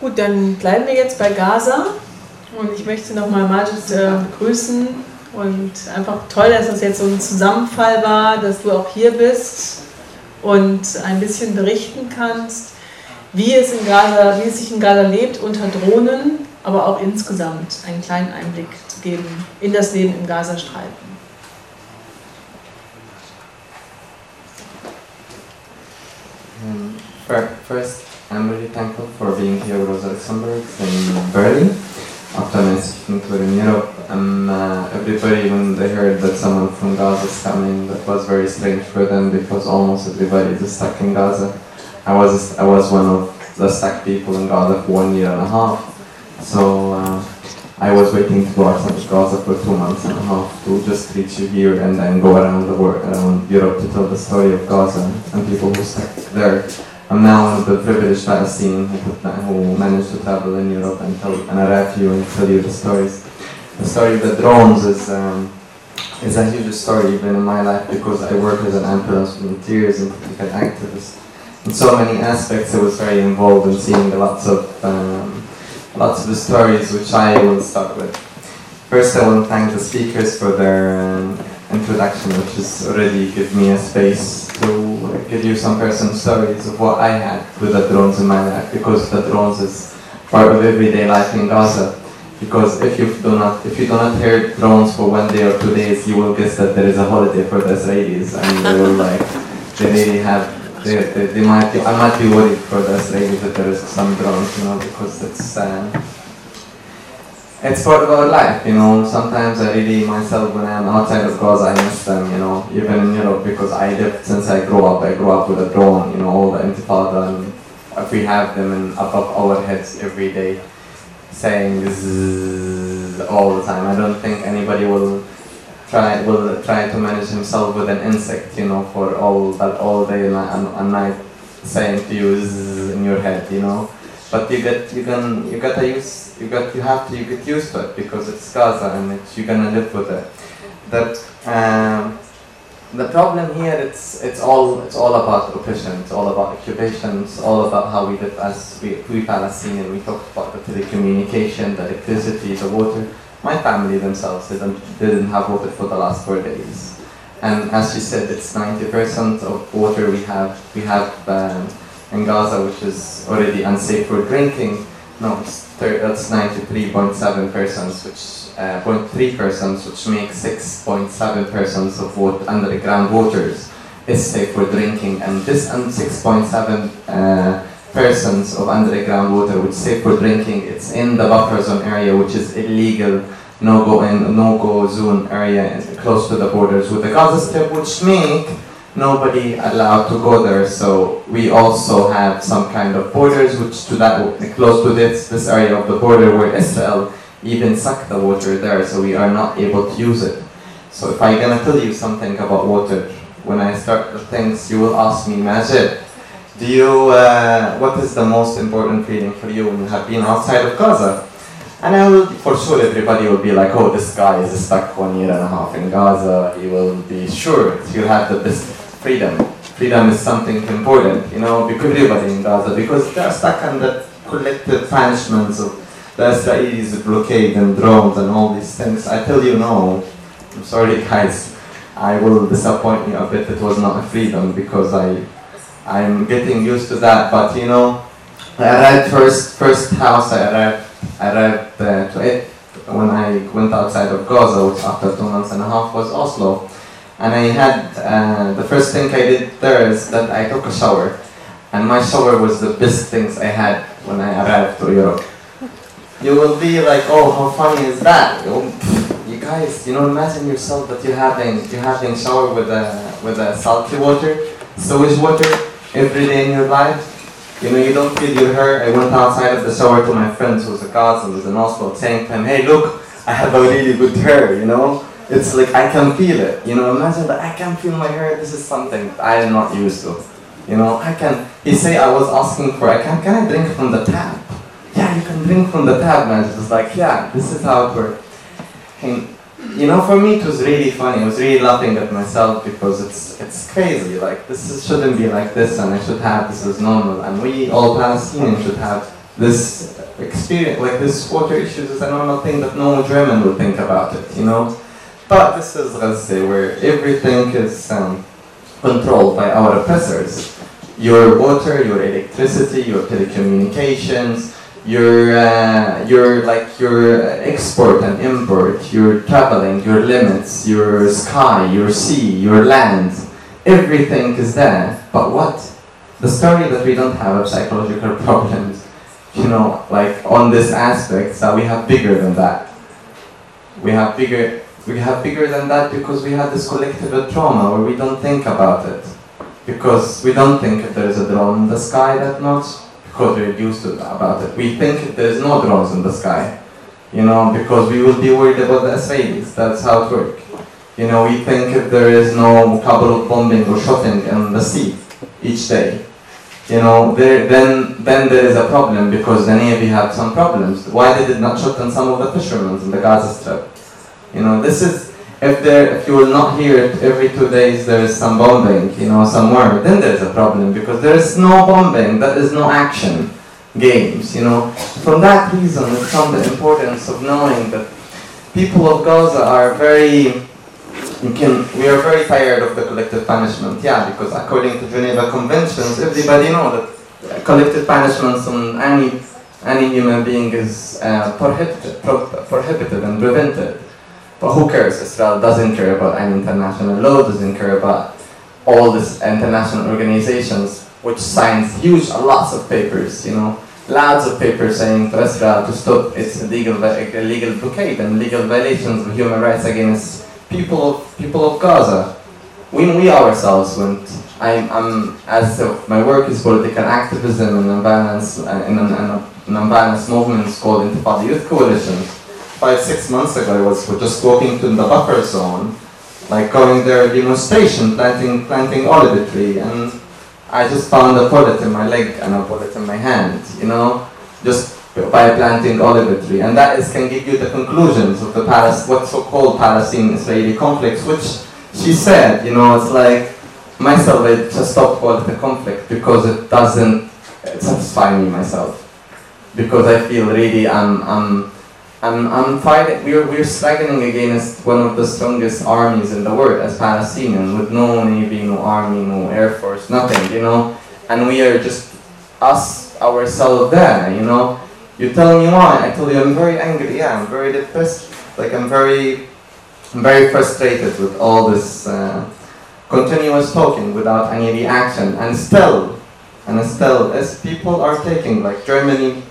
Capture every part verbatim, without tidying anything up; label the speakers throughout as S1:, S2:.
S1: Gut, dann bleiben wir jetzt bei Gaza und ich möchte nochmal Majid äh, begrüßen und einfach toll, dass das jetzt so ein Zusammenfall war, dass du auch hier bist und ein bisschen berichten kannst, wie es in Gaza, wie es sich in Gaza lebt unter Drohnen, aber auch insgesamt einen kleinen Einblick zu geben in das Leben im Gazastreifen.
S2: Um, first, I'm really thankful for being here with Rosa Luxemburg in Berlin. After my second tour in Europe, um, uh, everybody, when they heard that someone from Gaza is coming, that was very strange for them because almost everybody is stuck in Gaza. I was I was one of the stuck people in Gaza for one year and a half. So uh, I was waiting to go outside of Gaza for two months and a half to just reach you here and then go around the world, around Europe to tell the story of Gaza and people who stuck there. I'm now the privileged Palestinian who, who managed to travel in Europe and, tell, and arrive here and tell you the stories. The story of the drones is um, is a huge story even in my life because I work as an ambulance volunteer and political activist. In so many aspects, I was very involved in seeing lots of um, lots of the stories, which I will start with. First, I want to thank the speakers for their um, introduction, which has already given me a space to give you some personal stories of what I had with the drones in my life, because the drones is part of everyday life in Gaza. Because if you do not, if you do not hear drones for one day or two days, you will guess that there is a holiday for the Israelis, and they will like, they really have, they, they, they might, be, I might be worried for the Israelis that there is some drones, you know, because it's. Um, It's part of our life, you know. Sometimes I really, myself, when I'm outside of Gaza, I miss them, you know, even in Europe, because I lived since I grew up. I grew up with a drone, you know, all the Intifada, and if we have them in, above our heads every day, saying zzz all the time. I don't think anybody will try will try to manage himself with an insect, you know, for all that all day and, and night, saying to you zzz in your head, you know. But you get you can you gotta use. You got, you have to, you get used to it because it's Gaza and it's, you're gonna live with it. That um, the problem here, it's it's all it's all about oppression. It's all about occupation. It's all about how we live as we, we Palestinian. We talked about the telecommunication, the electricity, the water. My family themselves didn't didn't have water for the last four days. And as she said, it's ninety percent of water we have we have um, in Gaza, which is already unsafe for drinking. No, it's that's ninety-three point seven percent, which uh, zero point three percent, which makes six point seven percent of what underground waters is safe for drinking, and this and six point seven percent of underground water, which is safe for drinking, it's in the buffer zone area, which is illegal, no-go in, no-go zone area close to the borders with the Gaza Strip, which make nobody allowed to go there. So we also have some kind of borders which to that close to this this area of the border where Israel even suck the water there, so we are not able to use it. So if I'm gonna tell you something about water, when I start the things, you will ask me, Majid, do you uh, what is the most important feeling for you when you have been outside of Gaza? And I will, for sure, everybody will be like, oh, this guy is stuck one year and a half in Gaza. He will be sure he'll have the best freedom. Freedom is something important, you know, because everybody in Gaza, because they're stuck under collective punishments of the Israelis blockade and drones and all these things. I tell you, no. I'm sorry, guys. I will disappoint you a bit. It was not a freedom because I, I'm getting used to that. But you know, I arrived first, first house I arrived. I arrived uh, to it when I went outside of Gaza, which after two months and a half was Oslo. And I had, uh, the first thing I did there is that I took a shower. And my shower was the best things I had when I arrived to Europe. You will be like, oh, how funny is that? You guys, you know, imagine yourself that you're having, you're having shower with a, with a salty water, sewage water, every day in your life. You know, you don't feel your hair. I went outside of the shower to my friends who's a Gaza, who's an Oslo, saying to him, hey, look, I have a really good hair, you know? It's like, I can feel it, you know? Imagine that I can feel my hair. This is something I am not used to. You know, I can, he say I was asking for, I can, can I drink from the tap? Yeah, you can drink from the tap, man. It was like, yeah, this is how it works. And, you know, for me it was really funny. I was really laughing at myself because it's it's crazy. Like, this is, shouldn't be like this, and I should have this as normal. And we all Palestinians should have this experience, like this water issues is a normal thing that no German would think about it, you know. But this is Gaza, where everything is um, controlled by our oppressors. Your water, your electricity, your telecommunications, your, uh, your, like, your export and import, your traveling, your limits, your sky, your sea, your land, everything is there. But what? The story that we don't have psychological problems, you know, like on this aspect, that we have bigger than that. We have bigger, we have bigger than that because we have this collective trauma where we don't think about it. Because we don't think if there is a drone in the sky that much, because we're used to about it. We think if there is no drones in the sky, you know, because we will be worried about the Israelis. That's how it works. You know, we think if there is no Kabul bombing or shooting in the sea each day, you know, there, then then there is a problem because the Navy had some problems. Why they did not shoot on some of the fishermen in the Gaza Strip? You know, this is, if there, if you will not hear it every two days there is some bombing, you know, somewhere, then there is a problem because there is no bombing, that is no action games, you know. From that reason, it comes the importance of knowing that people of Gaza are very, you can, we are very tired of the collective punishment, yeah, because according to Geneva Conventions, everybody knows that collective punishments on any, any human being is uh, prohibited, pro prohibited and prevented. But who cares? Israel doesn't care about any international law, doesn't care about all these international organizations, which signs huge, lots of papers, you know, lots of papers saying to Israel to stop its illegal, illegal blockade and legal violations of human rights against people of, people of Gaza. When we ourselves went, I'm, I'm as of, my work is political activism and nonviolence, uh, in an, an, nonviolence movements called Intifada Youth Coalition. Five, six months ago, I was just walking to the buffer zone, like going there, demonstration, planting, planting olive tree, and I just found a bullet in my leg and a bullet in my hand, you know, just by planting olive tree, and that is can give you the conclusions of the Palis, what's so-called Palestine-Israeli conflicts, which she said, you know, it's like myself, I just stopped calling it a conflict because it doesn't satisfy me myself, because I feel really I'm. I'm I'm, I'm fighting, we're, we're struggling against one of the strongest armies in the world as Palestinians, with no navy, no army, no air force, nothing, you know, and we are just us, ourselves there, you know. You tell me why, I tell you I'm very angry, yeah, I'm very depressed, like I'm very, I'm very frustrated with all this uh, continuous talking without any reaction, and still, and still, as people are taking, like Germany,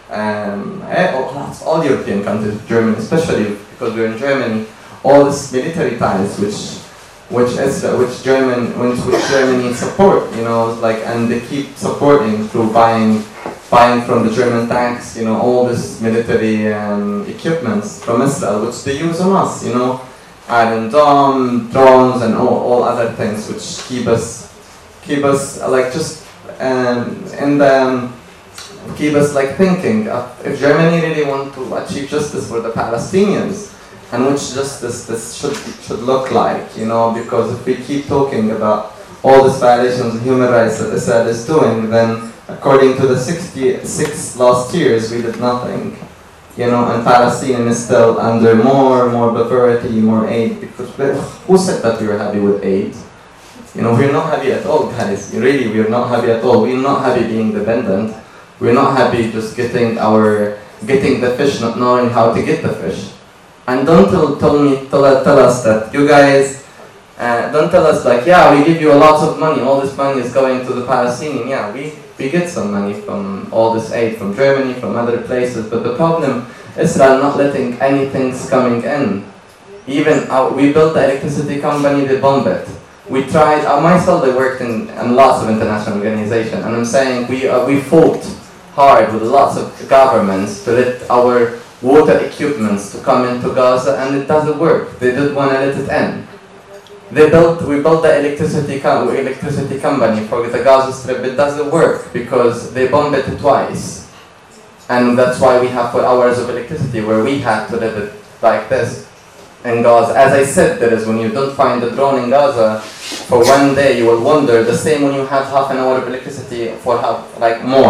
S2: Um, all European countries, Germany especially, because we're in Germany, all this military ties which which is which German which, which Germany support, you know, like, and they keep supporting through buying buying from the German tanks, you know, all this military um, equipments from Israel, which they use on us, you know, Iron Dome, drones, and all, all other things which keep us keep us like just um, in the um, keep us like thinking uh, if Germany really want to achieve justice for the Palestinians, and which justice this should should look like, you know, because if we keep talking about all these violations of human rights that Israel is doing, then according to the sixty-six last years we did nothing, you know, and Palestine is still under more and more poverty, more aid, because who said that we were happy with aid? You know, we're not happy at all, guys. Really, we're not happy at all. We're not happy being dependent. We're not happy just getting our getting the fish, not knowing how to get the fish. And don't tell, tell me tell, tell us that you guys uh, don't tell us like, yeah, we give you a lot of money. All this money is going to the Palestinian. Yeah, we we get some money from all this aid from Germany, from other places. But the problem, Israel not letting anything coming in. Even our, we built the electricity company, they bomb it. We tried. Uh, myself, I worked in, in lots of international organizations, and I'm saying we uh, we fought hard with lots of governments to let our water equipments to come into Gaza, and it doesn't work. They didn't want to let it in. They built, we built the electricity, com electricity company for the Gaza Strip. It doesn't work because they bombed it twice. And that's why we have four hours of electricity, where we had to live it like this in Gaza. As I said, there is when you don't find the drone in Gaza for one day, you will wonder. The same when you have half an hour of electricity for half, like more.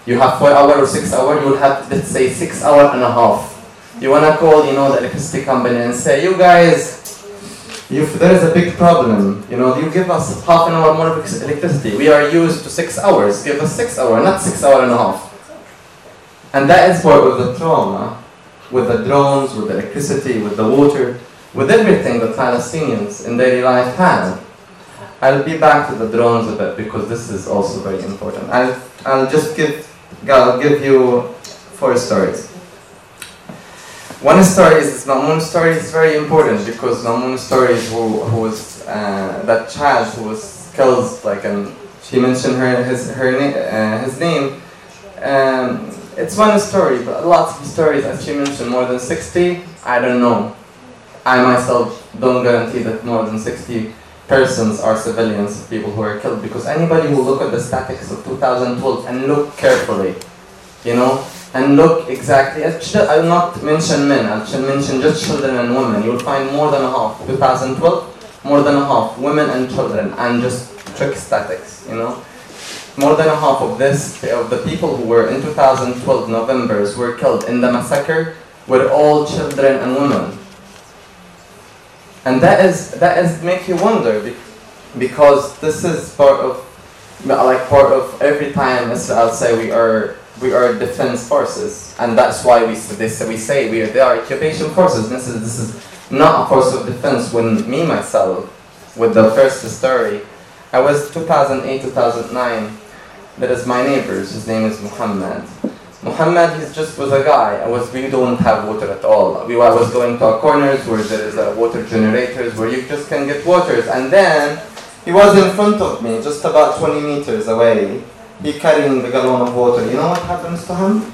S2: You have four hour or six hour, you will have, let's say, six hour and a half. You wanna call, you know, the electricity company and say, you guys, if there is a big problem, you know, you give us half an hour more of electricity. We are used to six hours. Give us six hours, not six hour and a half. And that is part of the trauma, with the drones, with the electricity, with the water, with everything that Palestinians in daily life have. I'll be back to the drones a bit because this is also very important. I'll, I'll just give, I'll give you four stories. One story is Mamoun's story is very important because Mamoun's story is who, who was uh, that child who was killed, like, and she mentioned her his her na uh, his name. Um, it's one story, but lots of stories, as she mentioned, more than sixty. I don't know. I myself don't guarantee that more than sixty persons are civilians, people who are killed, because anybody who look at the statistics of two thousand twelve and look carefully, you know. And look exactly, I will not mention men, I will mention just children and women. You will find more than a half, two thousand twelve, more than a half, women and children, and just trick statics, you know. More than a half of this, of the people who were in two thousand twelve Novembers were killed in the massacre were all children and women. And that is, that is make you wonder, because this is part of, like part of every time Israel say we are, we are defense forces, and that's why we this, we say we are, they are occupation forces. This is this is not a force of defense. When me myself, with the first story, I was two thousand eight, two thousand nine. That is my neighbors. His name is Muhammad. Muhammad, he just was a guy. I was we don't have water at all. We I was going to corners where there is a water generators where you just can get waters, and then he was in front of me, just about twenty meters away. He carrying the gallon of water. You know what happens to him?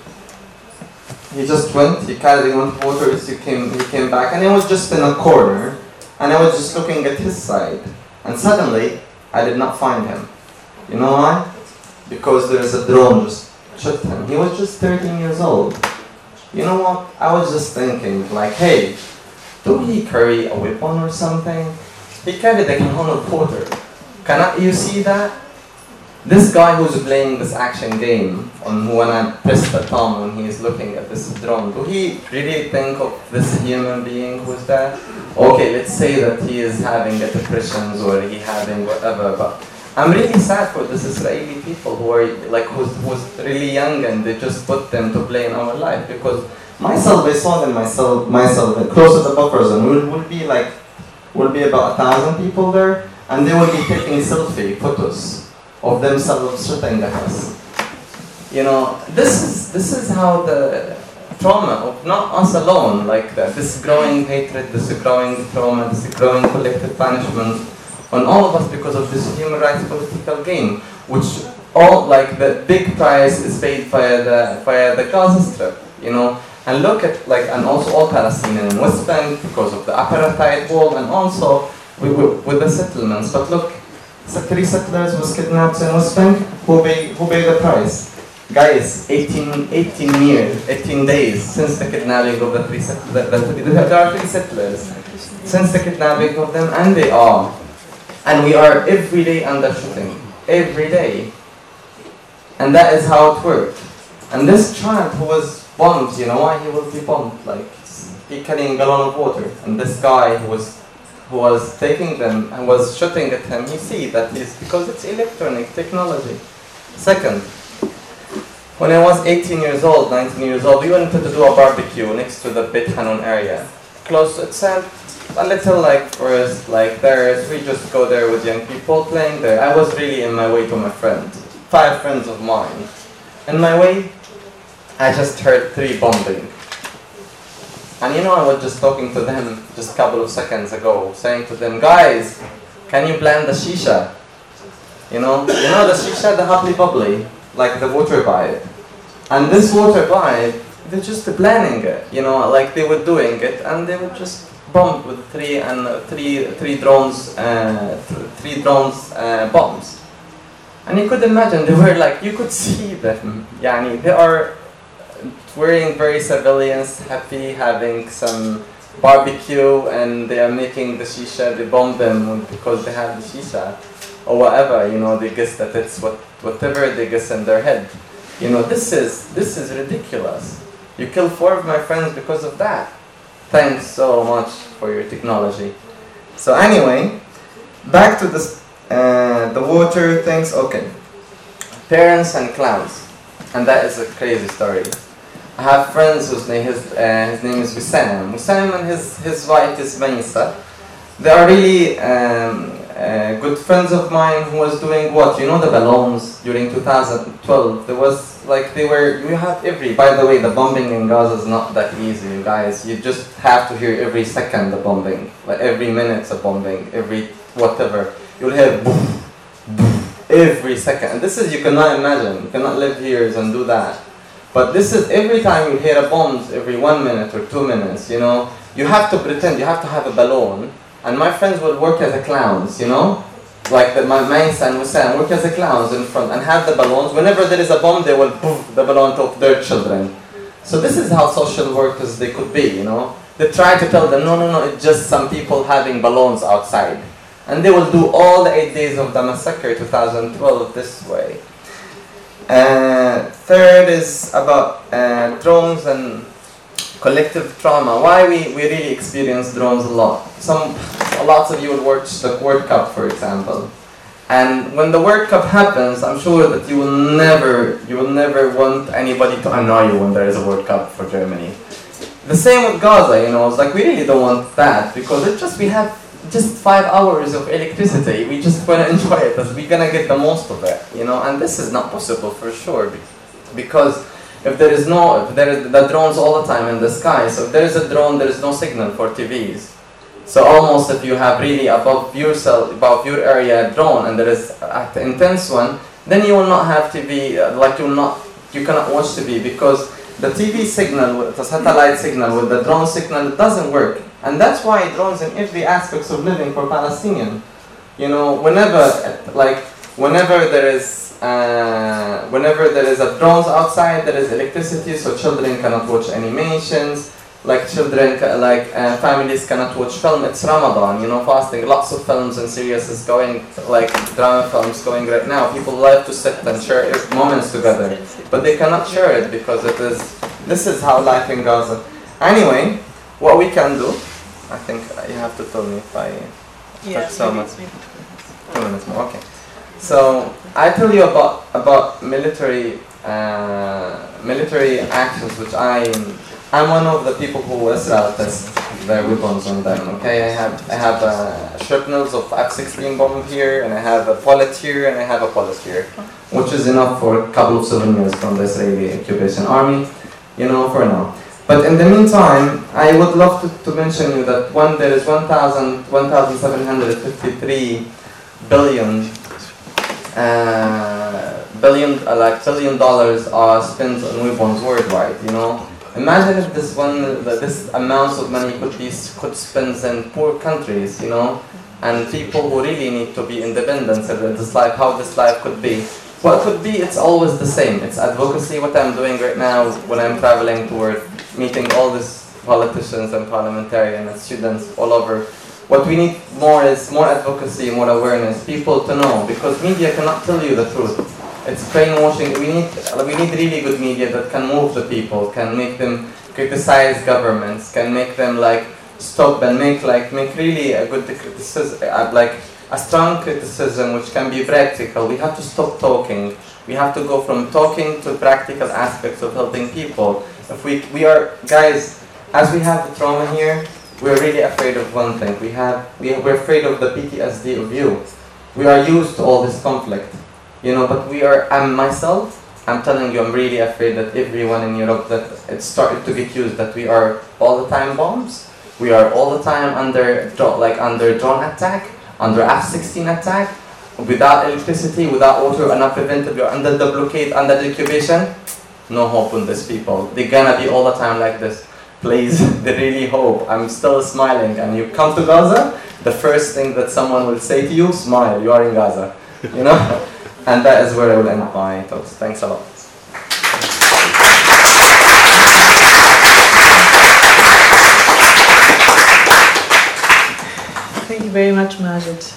S2: He just went, he carried the gallon of water, he came, he came back, and I was just in a corner, and I was just looking at his side. And suddenly, I did not find him. You know why? Because there is a drone just shot him. He was just thirteen years old. You know what? I was just thinking, like, hey, do he carry a weapon or something? He carried a gallon of water. Cannot you see that? This guy who's playing this action game, on when I press the thumb when he is looking at this drone, do he really think of this human being who's there? Okay, let's say that he is having a depression or he having whatever, but I'm really sad for this Israeli people who are like who's, who's really young and they just put them to play in our life, because myself, I saw them myself, myself close to the buffer zone. Will will be like, will be about a thousand people there, and they will be taking selfie photos of themselves shooting at us. You know, this is this is how the trauma of not us alone, like that, this growing hatred, this growing trauma, this growing collective punishment on all of us because of this human rights political game, which all like the big price is paid via the via the Gaza Strip, you know. And look at like and also all Palestinian in West Bank because of the apartheid wall, and also with, with the settlements. But look. Three settlers was kidnapped in West Bank. Who paid, who paid the price? Guys, eighteen, eighteen years, eighteen days since the kidnapping of the three settlers. The, the, there are three settlers since the kidnapping of them, and they are. And we are every day under shooting. Every day. And that is how it worked. And this child who was bombed, you know why he will be bombed? Like, he carrying a gallon of water. And this guy who was who was taking them and was shooting at him, you see that he's, because it's electronic technology. Second, when I was eighteen years old, nineteen years old, we wanted to do a barbecue next to the Beit Hanun area. Close to itself, a little like forest, like there's, we just go there with young people playing there. I was really in my way to my friend, five friends of mine. In my way, I just heard three bombing. And you know, I was just talking to them just a couple of seconds ago, saying to them, guys, can you blend the shisha? You know, you know the shisha, the hubbly bubbly, like the water pipe. And this water pipe, they're just blending it, you know, like they were doing it, and they were just bombed with three and uh, three three drones, uh, th three drones uh, bombs. And you could imagine they were like, you could see them, yani, they are wearing very civilians, happy, having some barbecue, and they are making the shisha. They bomb them because they have the shisha, or whatever, you know, they guess that it's what, whatever they guess in their head. You know, this is this is ridiculous. You killed four of my friends because of that. Thanks so much for your technology. So anyway, back to this, uh, the water things. Okay, parents and clowns, and that is a crazy story. I have friends whose name his uh, his name is Wissam. Wissam and his his wife is Maisa. They are really um, uh, good friends of mine who was doing what? You know the balloons during two thousand twelve. There was like they were. You have every. By the way, the bombing in Gaza is not that easy, you guys. You just have to hear every second the bombing, like every minute's a bombing, every whatever. You'll hear boom, boom, every second. And this is you cannot imagine. You cannot live here and do that. But this is every time you hear a bomb, every one minute or two minutes. You know, you have to pretend. You have to have a balloon. And my friends will work as a clowns, you know? Like the, my mates and Wissam work as a clowns in front and have the balloons. Whenever there is a bomb, they will poof the balloon to their children. So this is how social workers they could be, you know? They try to tell them, no, no, no, it's just some people having balloons outside. And they will do all the eight days of the massacre, two thousand twelve, this way. Uh, third is about uh, drones and collective trauma. Why we, we really experience drones a lot. Some, lots of you will watch the World Cup, for example. And when the World Cup happens, I'm sure that you will never, you will never want anybody to annoy you when there is a World Cup for Germany. The same with Gaza, you know, it's like we really don't want that because it's just, we have just five hours of electricity. We just want to enjoy it because we're going to get the most of it, you know, and this is not possible for sure because if there is no, if there is the drones all the time in the sky, so if there is a drone, there is no signal for T Vs. So almost if you have really above your cell, above your area a drone, and there is an intense one, then you will not have T V. Uh, like you will not, you cannot watch T V because the T V signal, the satellite signal with the drone signal, it doesn't work, and that's why drones in every aspect of living for Palestinian. You know, whenever like whenever there is. Uh, whenever there is a drones outside, there is electricity, so children cannot watch animations. Like children, like uh, families cannot watch film. It's Ramadan, you know, fasting. Lots of films and series is going, like drama films going right now. People like to sit and share moments together, but they cannot share it because it is. This is how life in Gaza. Anyway, what we can do, I think you have to tell me if I.
S1: Yeah.
S2: So much. Two minutes more. Okay. So I tell you about about military uh, military actions, which I I'm one of the people who Israel test their weapons on them. Okay, I have I have uh, shrapnels of F sixteen bomb here, and I have a pellet here, and I have a pellet here, which is enough for a couple of souvenirs from the Israeli occupation army, you know, for now. But in the meantime, I would love to, to mention you that one there is one thousand seven hundred fifty-three billion. Uh, billion, uh, like billion dollars are spent on weapons worldwide. You know, imagine if this one, this amounts of money could be could spent in poor countries. You know, and people who really need to be independent. So that this life, how this life could be. What could be? It's always the same. It's advocacy. What I'm doing right now when I'm traveling toward meeting all these politicians and parliamentarians and students all over. What we need more is more advocacy, more awareness, people to know, because media cannot tell you the truth. It's brainwashing. We need we need really good media that can move the people, can make them criticize governments, can make them like stop and make like make really a good criticism, like a strong criticism which can be practical. We have to stop talking. We have to go from talking to practical aspects of helping people. If we we are guys, as we have the trauma here. We're really afraid of one thing. We have, we, we're afraid of the P T S D of you. We are used to all this conflict, you know, but we are, I'm myself, I'm telling you, I'm really afraid that everyone in Europe, that it started to get used, that we are all the time bombs. We are all the time under, like under drone attack, under F sixteen attack, without electricity, without water, and not prevented, we are under the blockade, under the occupation. No hope on these people. They're gonna be all the time like this. Please, they really hope. I'm still smiling, and you come to Gaza, the first thing that someone will say to you, smile, you are in Gaza, you know? And that is where I will end my talks. Thanks a lot.
S1: Thank you very much, Majid.